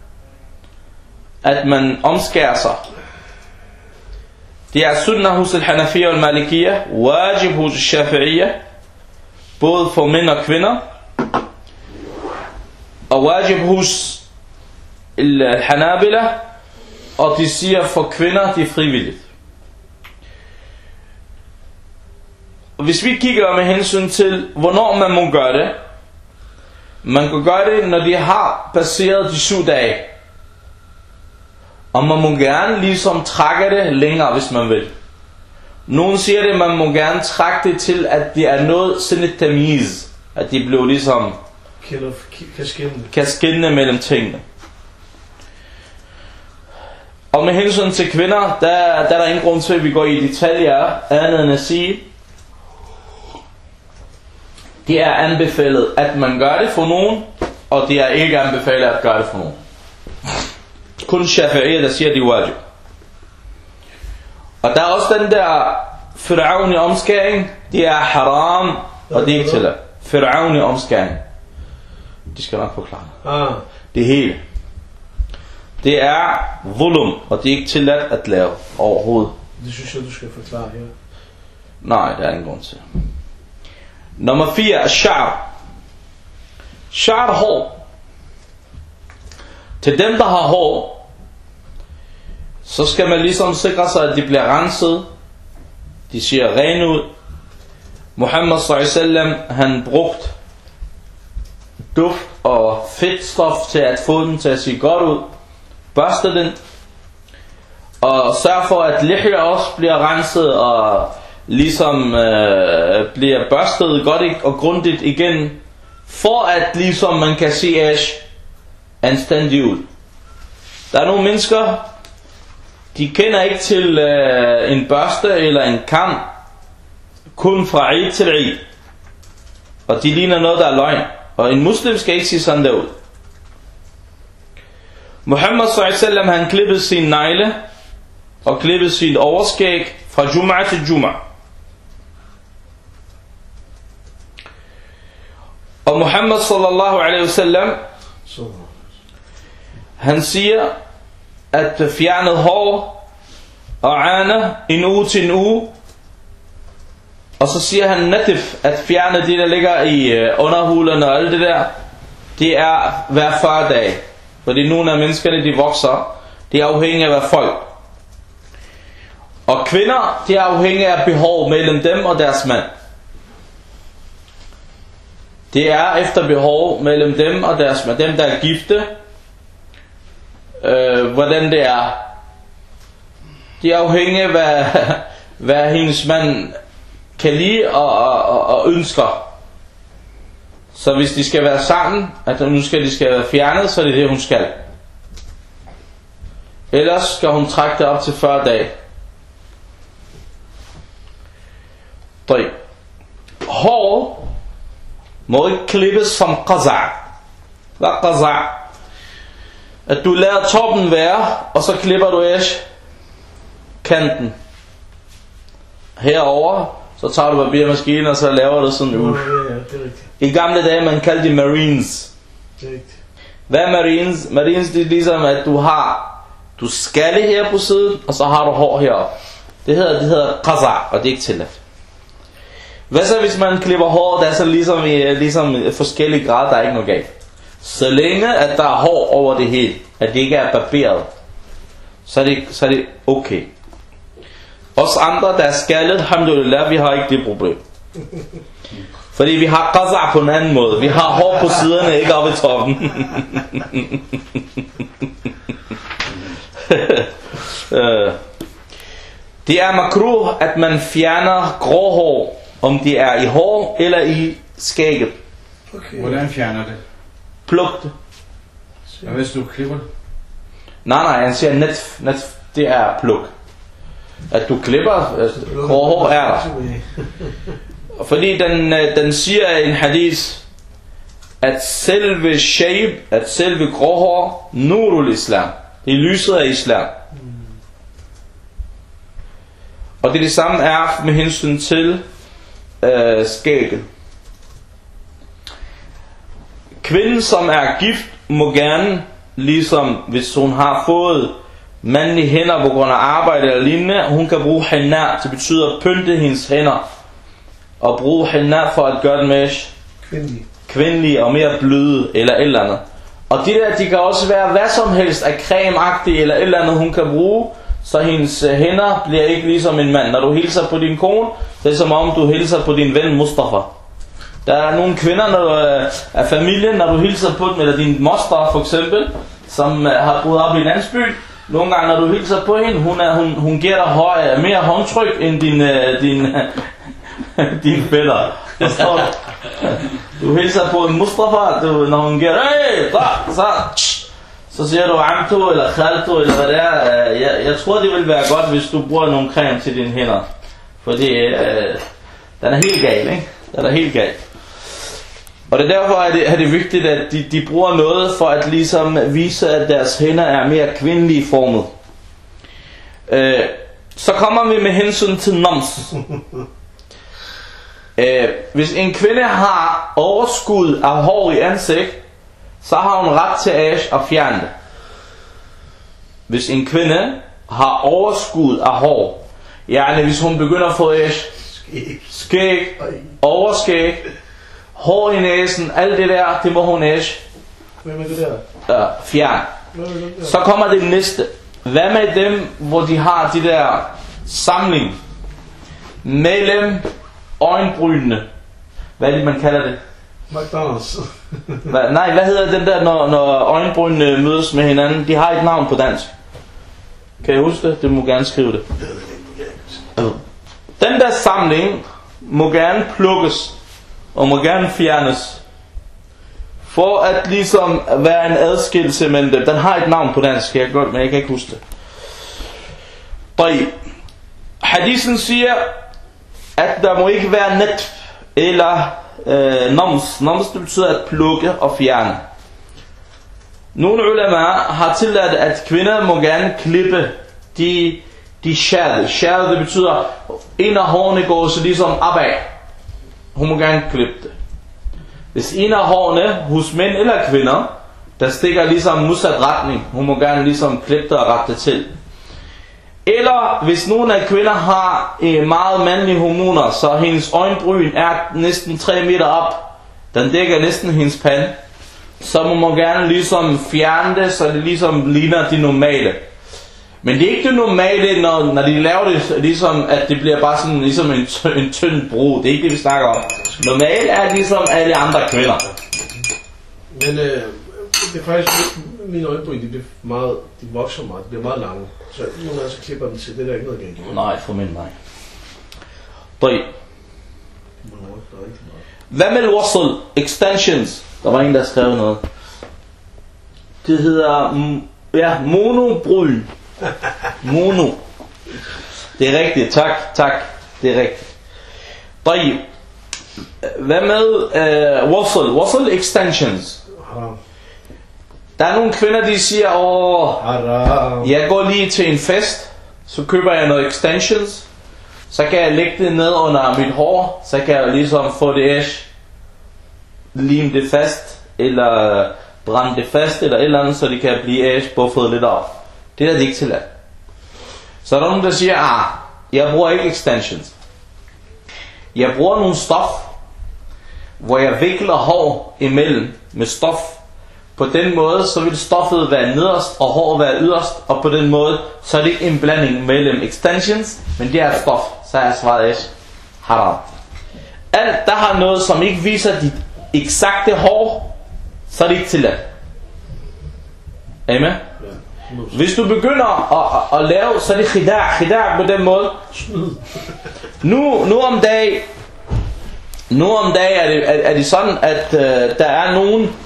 at man omskærer sig. Det er sunnah hos al-Hanafiyya og al-Malikiyya, wajib hos al-Shafi'iyya, både for mænd og kvinder, og wajib hos al-Hanabila, og de siger for kvinder, det er frivilligt. Hvis vi kigger med hensyn til, hvornår man må gøre det, man kan gøre det, når de har passeret de syv dage. Og man må gerne ligesom trække det længere, hvis man vil. Nogen siger det, man må gerne trække det til, at det er noget sinnet tamiz. At de blev ligesom
kan skinne.
kan skinne mellem tingene. Og med hensyn til kvinder, der, der er der ingen grund til, at vi går i detaljer, andet end at sige, det er anbefalet, at man gør det for nogen, og det er ikke anbefalet at gøre det for nogen. Kun Shafi'i, der siger, det er wajib. Og der er også den der fir'aun i omskæring, det er haram, og det er ikke tilladt. Fir'aun i omskæring. De skal nok forklare det.
Ah.
Det hele. Det er volum, og det er ikke tilladt at lave overhovedet.
Det synes jeg, du skal forklare her.
Nej, der er ingen grund til. Nummer fire er sha'r. Sha'r hår. Til dem, der har hår, så skal man ligesom sikre sig, at de bliver renset. De ser rene ud. Muhammad sallallahu alaihi wasallam, han brugt duft og fedtstof til at få den til at se godt ud. Børste den. Og sørg for, at lihya også bliver renset og ligesom øh, bliver børstet godt og grundigt igen. For at ligesom man kan se ash anstændig ud. Der er nogle mennesker, de kender ikke til øh, en børste eller en kam, kun fra Eid til Eid. Og de ligner noget, der er løgn. Og en muslim skal ikke se sådan der ud. Muhammad sallallahu alaihi wasallam, han klippede sin negle og klippede sin overskæg fra Jum'ah til Jum'ah. Og Muhammad sallallahu alaihi wasallam, han siger, at fjernet hår og ane en uge til en uge. Og så siger han natif, at fjerne det, der ligger i underhulerne og alt det der, det er hver fyrre dage. Fordi nogle af menneskerne, de vokser, det er afhængigt af folk. Og kvinder, det er afhængigt af behov mellem dem og deres mand. Det er efter behov mellem dem og deres mand. Dem, der er gifte, øh, hvordan det er. Det er afhængigt af, hvad, hvad hendes mand kan lide og, og, og ønsker. Så hvis de skal være sammen, at nu skal de skal være fjernet, så er det det, hun skal. Ellers skal hun trække det op til fyrre dage. tre. Hår må ikke klippes som qaza'. Hvad er qaza'? At du lader toppen være, og så klipper du æsch kanten herover. Så tager du papirmaskinen, og så laver du sådan ud.
Ja, ja, det er rigtigt.
I gamle dage, man kaldte de marines.
Det er rigtigt.
Hvad er marines? Marines, det er ligesom, at du har du skalle her på siden, og så har du hår heroppe. Det hedder, det hedder qaza', og det er ikke tilladt. Hvad så, hvis man klipper hår, der er så ligesom, ligesom forskellige grader, der er ikke noget galt. Så længe, at der er hår over det hele, at det ikke er barberet, så er det, så er det okay. Os andre, der er skaldet, alhamdulillah, vi har ikke det problem. Fordi vi har qaza' på en anden måde. Vi har hår på siderne, ikke oppe i toppen. Det er makruh, at man fjerner grå hår, om det er i hår eller i skægget.
Okay. Hvordan fjerner det?
Pluk det.
Og hvis du klipper det?
Nej, nej, han siger netf. Netf, det er pluk. At du klipper, altså, grå hår er der. Fordi den, den siger i en hadith, at selve shaib, at selve grå hår, nurul islam. Det er lyset af islam. Og det er det samme er med hensyn til øh, skægget. Kvinden, som er gift, må gerne, ligesom hvis hun har fået mandlige hænder på grund af arbejde eller lignende, hun kan bruge henna, det betyder at pynte hendes hænder, og bruge henna for at gøre den mere
Kvindelige.
kvindelige og mere bløde eller et eller andet. Og det der, de kan også være hvad som helst af cremeagtigt eller et eller andet, hun kan bruge, så hendes hænder bliver ikke ligesom en mand. Når du hilser på din kone, det er som om du hilser på din ven Mustafa. Der er nogle kvinder, når du er familien, når du hilser på dem, eller din moster for eksempel, som har boet op i landsby, Nogle gange, når du hilser på hende, hun, er, hun, hun giver dig høj, mere håndtryk end din, uh, din, din fætter. Forstår du? Du hilser på en Mustafa, du, når hun giver dig, hey, så, så, så siger du amto eller khalto eller hvad det er. Jeg, jeg tror, det vil være godt, hvis du bruger nogle creme til dine hænder. Fordi uh, den er helt gal, ikke? Den er helt gal. Og det er derfor, at det, er det vigtigt, at de, de bruger noget for at ligesom vise, at deres hænder er mere kvindelige formet. Øh, så kommer vi med hensyn til noms. Øh, hvis en kvinde har overskud af hår i ansigt, så har hun ret til ash at fjerne det. Hvis en kvinde har overskud af hår, yani hvis hun begynder at få ash, skæg, overskæg, hår i næsen, alt det der, det må hun ash.
Hvad med det der?
Ja, fjern. Så kommer det næste. Hvad med dem, hvor de har de der samling mellem øjenbrynene? Hvad er det, man kalder det?
McDonald's.
Hva, nej, hvad hedder den der, når, når øjenbrynene mødes med hinanden? De har et navn på dansk. Kan I huske det? Det må gerne skrive det. Den der samling må gerne plukkes og må gerne fjernes, for at ligesom være en adskillelse mellem dem. Den har et navn på dansk, jeg godt, men jeg kan ikke huske det. طيب. Hadisen siger, at der må ikke være net eller øh, nams. Nams, det betyder at plukke og fjerne. Nogle ulema har tilladt, at kvinder må gerne klippe de, de shad. Shad, det betyder, en af hårene går så ligesom opad. Hun må gerne klippe det. Hvis en af hårene hos mænd eller kvinder, der stikker ligesom modsat retning, hun må gerne ligesom klippe det og rette det til. Eller hvis nogle af kvinder har eh, meget mandlige hormoner, så hendes øjenbryn er næsten tre meter op, den dækker næsten hendes pande, så må man gerne ligesom fjerne det, så det ligesom ligner de normale. Men det er ikke det normale, når, når de laver det, ligesom, at det bliver bare sådan ligesom en, en tynd bro. Det er ikke det, vi snakker om. Normalt er det ligesom alle andre kvinder.
Men øh, det er faktisk, mine øjenbryn, de bliver meget, de vokser meget, de bliver meget lange. Så nogle gange så klipper dem til, det er der ikke noget galt.
Nej, for min nej. Døj. Hvad med wasl? Extensions. Der var en, der skrev noget. Det hedder, ja, monobryn. Mono. Det er rigtigt, tak, tak. Det er rigtigt. طيب. Hvad med uh, wasl? Wasl extensions. Der er nogle kvinder, de siger, åh, jeg går lige til en fest, så køber jeg noget extensions, så kan jeg lægge det ned under mit hår, så kan jeg ligesom få det ash, lime det fast, eller brænde det fast, eller et eller andet, så det kan blive ash, buffet lidt op. Det er der ikke tilladt. Så er der nogen, der siger, ah, jeg bruger ikke extensions. Jeg bruger nogle stof, hvor jeg vikler hår imellem med stof. På den måde, så vil stoffet være nederst, og håret være yderst, og på den måde, så er det ikke en blanding mellem extensions, men det er stof. Så er jeg svaret ash. Haram. Alt, der har noget, som ikke viser dit eksakte hår, så er det ikke tilladt. Amen? Hvis du begynder at, at, at lave, så er det khida' khida' på den måde. Nu, nu om dag, nu om dag er det, er, er det sådan, at uh, der er nogen,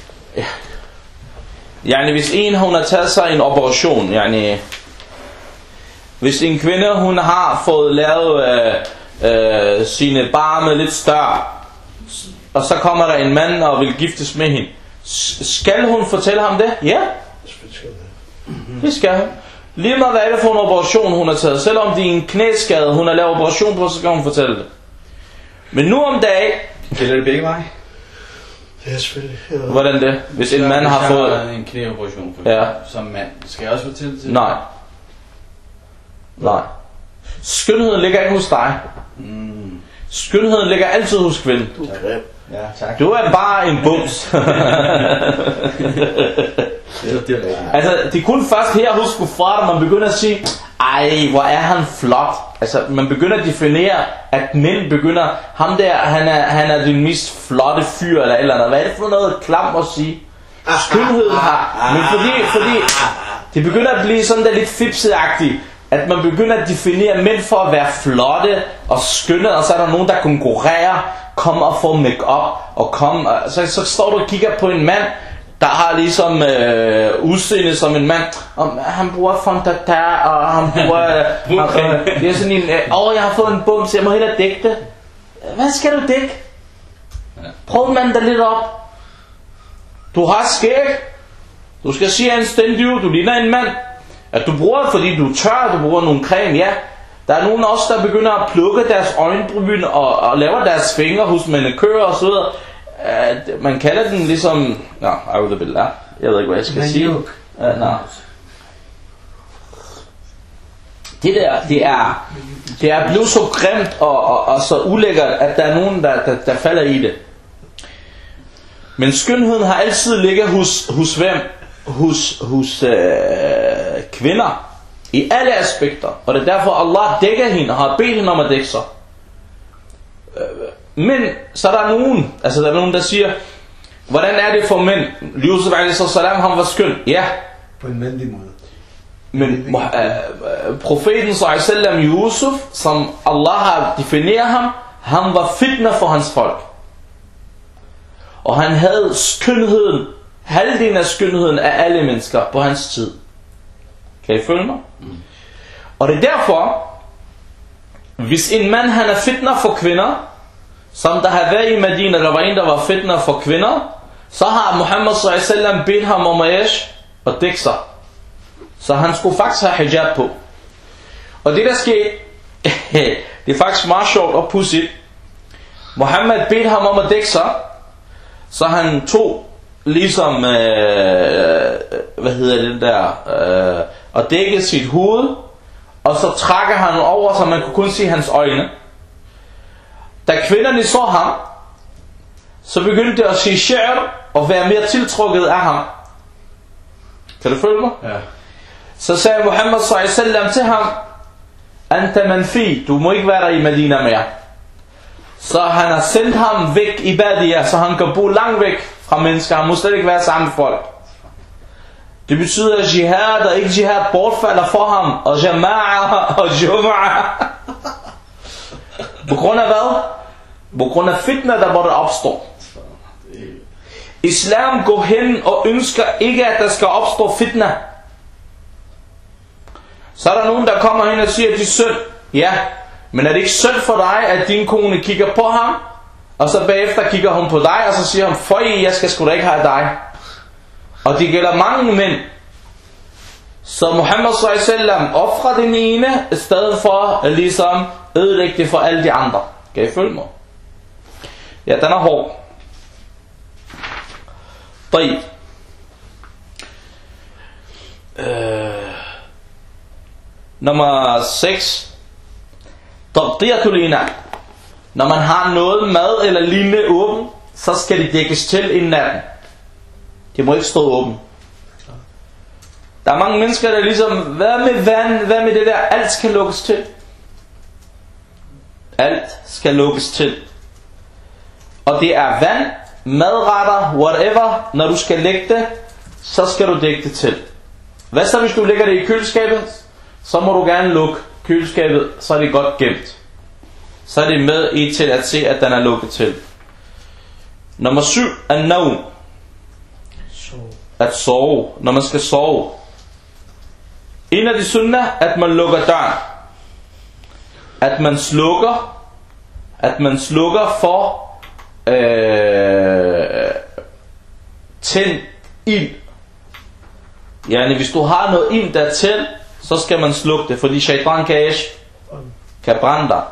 yani hvis en hun har taget sig en operation, yani hvis en kvinde hun har fået lavet uh, uh, sine barme lidt større, og så kommer der en mand og vil giftes med hende, skal hun fortælle ham det? Ja. Det skal hun. Lige meget hvad er det for en operation hun har taget. Selvom det er en knæskade hun har lavet operation på, så skal hun fortælle det. Men nu om dagen,
gælder det begge veje?
Ja, selvfølgelig. Ja.
Hvordan det? Hvis en mand har fået
en knæoperation for
ja.
Som mand, skal jeg også fortælle til?
Nej. Nej. Skønheden ligger ikke hos dig.
Mm.
Skønheden ligger altid hos kvinden.
Du er grim.
Ja, tak.
Du er bare en bums.
det, det er
altså, det er kun først her hos kuffar, man begynder at sige, ej, hvor er han flot. Altså, man begynder at definere, at mænd begynder, ham der, han er, han er den mest flotte fyr, eller eller andet. Hvad er det for noget klam at sige? Skønhed har, men fordi, fordi, Det begynder at blive sådan der lidt fipseagtigt, at man begynder at definere mænd for at være flotte og skønne, og så er der nogen, der konkurrerer, kommer og får make-up, og kom, så, så står du og kigger på en mand, der har ligesom øh, udseende som en mand, og han bruger Fontaine, og han bruger, øh, øh, det er sådan en, øh, åh, jeg har fået en bum, så jeg må hellere dække det. Hvad skal du dække? Prøv mand der lidt op. Du har skæg. Du skal sige anstændig ud, du ligner en mand. At du bruger det, fordi du er tør, du bruger nogle creme, ja. Der er nogen også, der begynder at plukke deres øjenbryn og, og laver deres fingre hos manikører og så videre. Uh, man kalder den ligesom... Nå, auzubillah. Jeg ved ikke, hvad jeg skal sige. Uh, nej. Det der, det er, det er blevet så grimt og, og, og så ulækkert, at der er nogen, der, der, der falder i det. Men skønheden har altid ligget hos, hos hvem? Hos, hos øh, kvinder. I alle aspekter. Og det er derfor, Allah dækker hende og har bedt hende om at dække sig. Men så er der nogen, altså der er nogen, der siger, hvordan er det for mænd? Yusuf alaihi salam, han var skøn. Ja.
På en mandlig måde.
Men uh, profeten sallam Yusuf, som Allah har defineret ham, han var fitna for hans folk. Og han havde skønheden, halvdelen af skønheden af alle mennesker på hans tid. Kan I følge mig? Mm. Og det er derfor, hvis en mand han er fitna for kvinder, som der har været i Medina, der var en, der var fitna for kvinder, så har Muhammad sallam bedt ham om at dække sig. Så han skulle faktisk have hijab på. Og det der skete, det er faktisk meget sjovt og pudsigt. Muhammad bedte ham om at dække sig, så han tog ligesom, øh, hvad hedder det der, øh, og dækkede sit hoved, og så trækker han over, så man kunne kun se hans øjne. Da kvinderne så ham, så begyndte det at sige shær og være mere tiltrukket af ham. Kan du følge mig?
Ja.
Så sagde Muhammad sallam til ham, Anta manfi, du må ikke være der i Medina mere. Så han har sendt ham væk i Badia, så han kan bo langt væk fra mennesker. Han må slet ikke være sammen med folk. Det betyder, at jihad og ikke jihad bortfalder for ham, og jama'a og juma'a. På grund af hvad? På grund af fitna, der måtte opstå. Islam går hen og ønsker ikke, at der skal opstå fitna. Så er der nogen, der kommer hen og siger, at det er synd. Ja, men er det ikke synd for dig, at din kone kigger på ham, og så bagefter kigger hun på dig, og så siger hun, føj, jeg skal sgu da ikke have dig. Og det gælder mange mænd. Så Muhammad sallam offrer den ene, i stedet for at ligesom ødelægge det for alle de andre. Kan I følge mig? Ja, den er hård. طيب. Øh. Nummer seks. Tagtiyatul ina. Når man har noget mad eller lignende åben, så skal det dækkes til inden natten. Det må ikke stå åben. Der er mange mennesker, der ligesom, hvad med vand, hvad med det der, alt skal lukkes til. Alt skal lukkes til. Og det er vand, madretter, whatever, når du skal lægge det, så skal du dække det til. Hvad så hvis du lægger det i køleskabet? Så må du gerne lukke køleskabet, så er det godt gemt. Så er det med i til at se, at den er lukket til. Nummer syv er naum. At sove, når man skal sove. En af de sunnah, at man lukker døren. At man slukker, at man slukker for øh, tændt ild. Yani hvis du har noget ild der til, så skal man slukke det, fordi shaitan kan, kan brænde dig.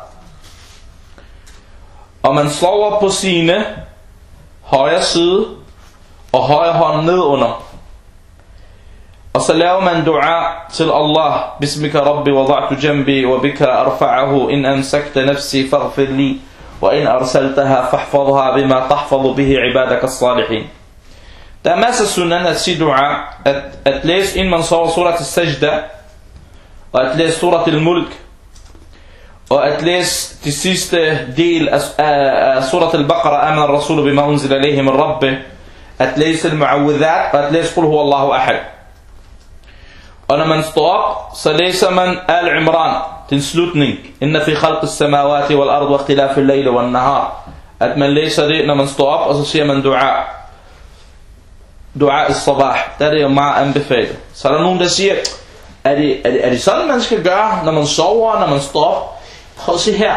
Og man sover på sine højre side og højre hånd ned under. Og så laver man dua til Allah. Bismika rabbi wada'tu jambi wa bika arfa'ahu in amsakta nafsi faghfir li wa in arsaltaha fahfadha bima tahfadhu bihi ibadaka as-salihin. Der er masser af sunan at sige dua, at, at læse inden man sover surat al-sajda, og at læse surat al-mulk, og at læse de sidste del af, af, af surat al-baqara, aman al-rasul bima unzila alayhi min rabbi, at læse al-mu'awwidhat, og at læse qul huwa Allahu ahad. Og når man står op, så læser man Al-Imran, den slutning. Inna fi khalqis samawati wal ard wa ikhtilafil layli wan nahar. At man læser det, når man står op, og så siger man dua. Dua al-sabah. Der er det jo meget anbefalet. Så er der nogen, der siger, er det, er det, er det sådan, man skal gøre, når man sover, når man står op? Prøv at se her.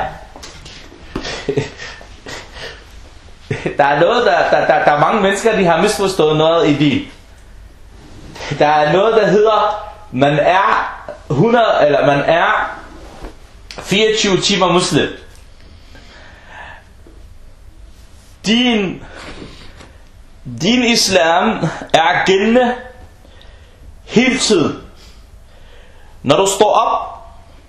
Der er noget, der, der, der, der er mange mennesker, de har misforstået noget i din. Der er noget, der hedder, man er hundrede, eller man er fireogtyve timer muslim. Din, din islam er gældende hele tiden. Når du står op,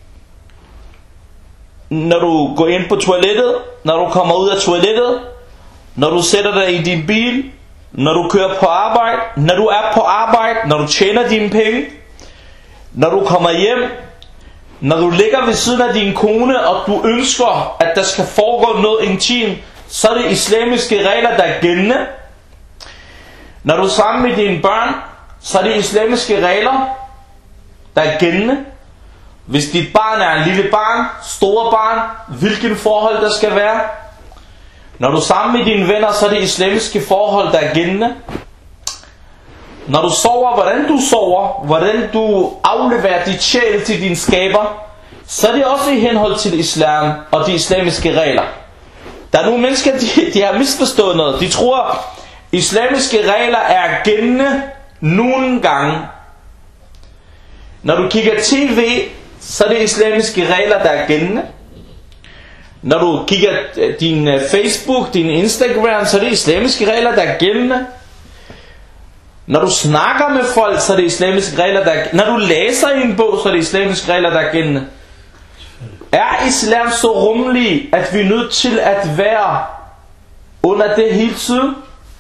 når du går ind på toilettet, når du kommer ud af toilettet, når du sætter dig i din bil, når du kører på arbejde, når du er på arbejde, når du tjener dine penge, når du kommer hjem, når du ligger ved siden af din kone, og du ønsker, at der skal foregå noget intimt, så er det islamiske regler, der er gældende. Når du er sammen med dine børn, så er det islamiske regler, der er gældende. Hvis dit barn er en lille barn, store barn, hvilken forhold der skal være. Når du er sammen med dine venner, så er det islamiske forhold, der er gældende. Når du sover, hvordan du sover, hvordan du afleverer dit sjæl til din skaber, så er det også i henhold til islam og de islamiske regler. Der er nogle mennesker, de, de har misforstået noget. De tror, islamiske regler er gældende nogle gange. Når du kigger tv, så er det islamiske regler, der er gældende. Når du kigger din Facebook, din Instagram, så er det islamiske regler, der er gældende. Når du snakker med folk, så er det islamiske regler, der er gældende. Når du læser i en bog, så er det islamiske regler, der er gældende. Er islam så rummelig, at vi er nødt til at være under det hele tiden?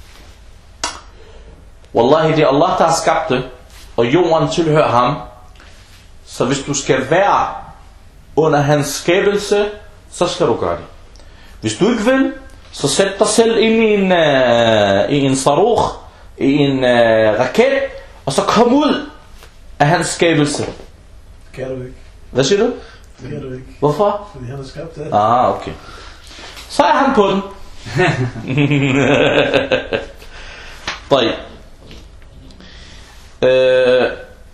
Wallahi, det er Allah, der har skabt det, og jorden tilhører ham. Så hvis du skal være under hans skabelse, så skal du gøre det. Hvis du ikke vil, så sæt dig selv ind i en, uh, i en sarukh, i en uh, raket, og så kom ud af hans skabelse.
Det kan du ikke.
Hvad siger du?
Det kan du ikke.
Hvorfor?
Fordi han har skabt det.
Ah, okay. Så er han på den. طيب. Øh,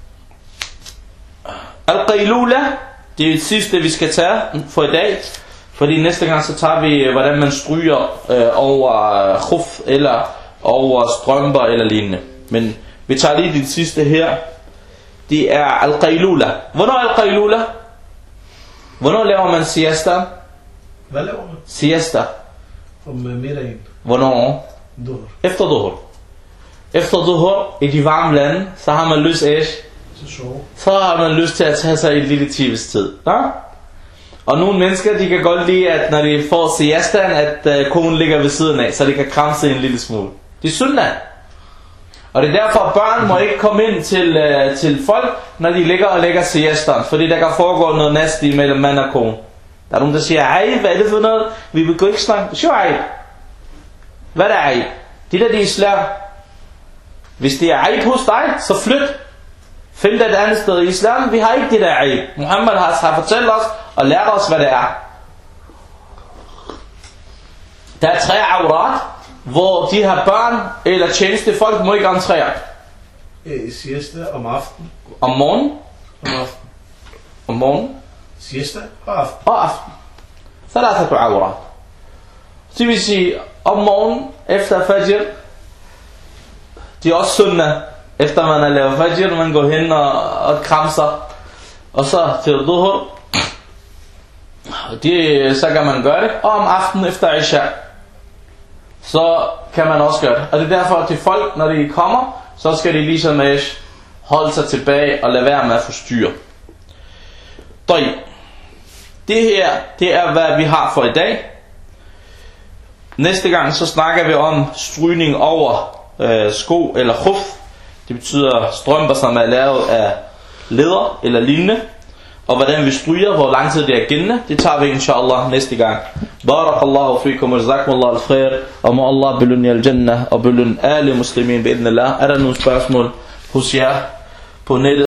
Al-Qailula, det er det sidste vi skal tage for i dag. Fordi næste gang så tager vi hvordan man stryger øh, over khuf eller over strømper eller lignende. Men vi tager lige det sidste her. Det er Al-Qailula. Hvornår er Al-Qailula? Hvornår laver man siesta?
Hvad laver man?
Siesta.
Om middagen.
Hvornår?
Duhr.
Efter duhur. Efter duhur i de varme lande, så har man lyst af,
Så sove.
så har man lyst til at tage sig en lille times tid. Ja? Og nogle mennesker, de kan godt lide, at når de får siestaen, at uh, konen ligger ved siden af, så de kan kramse en lille smule. Det er sunnah. Og det er derfor, at børn må ikke komme ind til, uh, til folk, når de ligger og lægger siestaen. Fordi der kan foregå noget nasty mellem mand og kone. Der er nogen, der siger, ej, hvad er det for noget? Vi vil gå ikke snakke. Sjov ej. Hvad er ej? Det der, det er islam. Hvis det er ej hos dig, så flyt. Find det et andet sted i islam. Vi har ikke det der ej. Muhammad har, har fortalt os og lært os, hvad det er. Der er tre aurat, hvor de her børn eller tjenestefolk må ikke entrere.
Øh, siesta om aftenen.
Om morgenen.
Om aftenen.
Om morgenen.
Siesta og aften.
Og aften. Thalathatu aurat. Det vil sige, om morgenen efter fajr, det er også sunnah. Efter man har lavet fajr, man går hen og, og kramser. Og så til duhur. Det, så kan man gøre det. Og om aftenen efter isha, så kan man også gøre det. Og det er derfor, at til folk, når de kommer, så skal de ligesom holde sig tilbage og lade være med at forstyrre. Det her, det er hvad vi har for i dag. Næste gang så snakker vi om strygning over øh, sko eller khuf. Det betyder strømper, som er lavet af læder eller lignende. Og hvordan vi stryger, hvor lang tid det er gældende, det tager vi inshallah næste gang. Barakallahu fikum wa jazakumullahu al-khair. Og må Allah belønne al-jannah og belønne alle muslimin bi'idnillah. Er der nogle spørgsmål hos jer på nettet?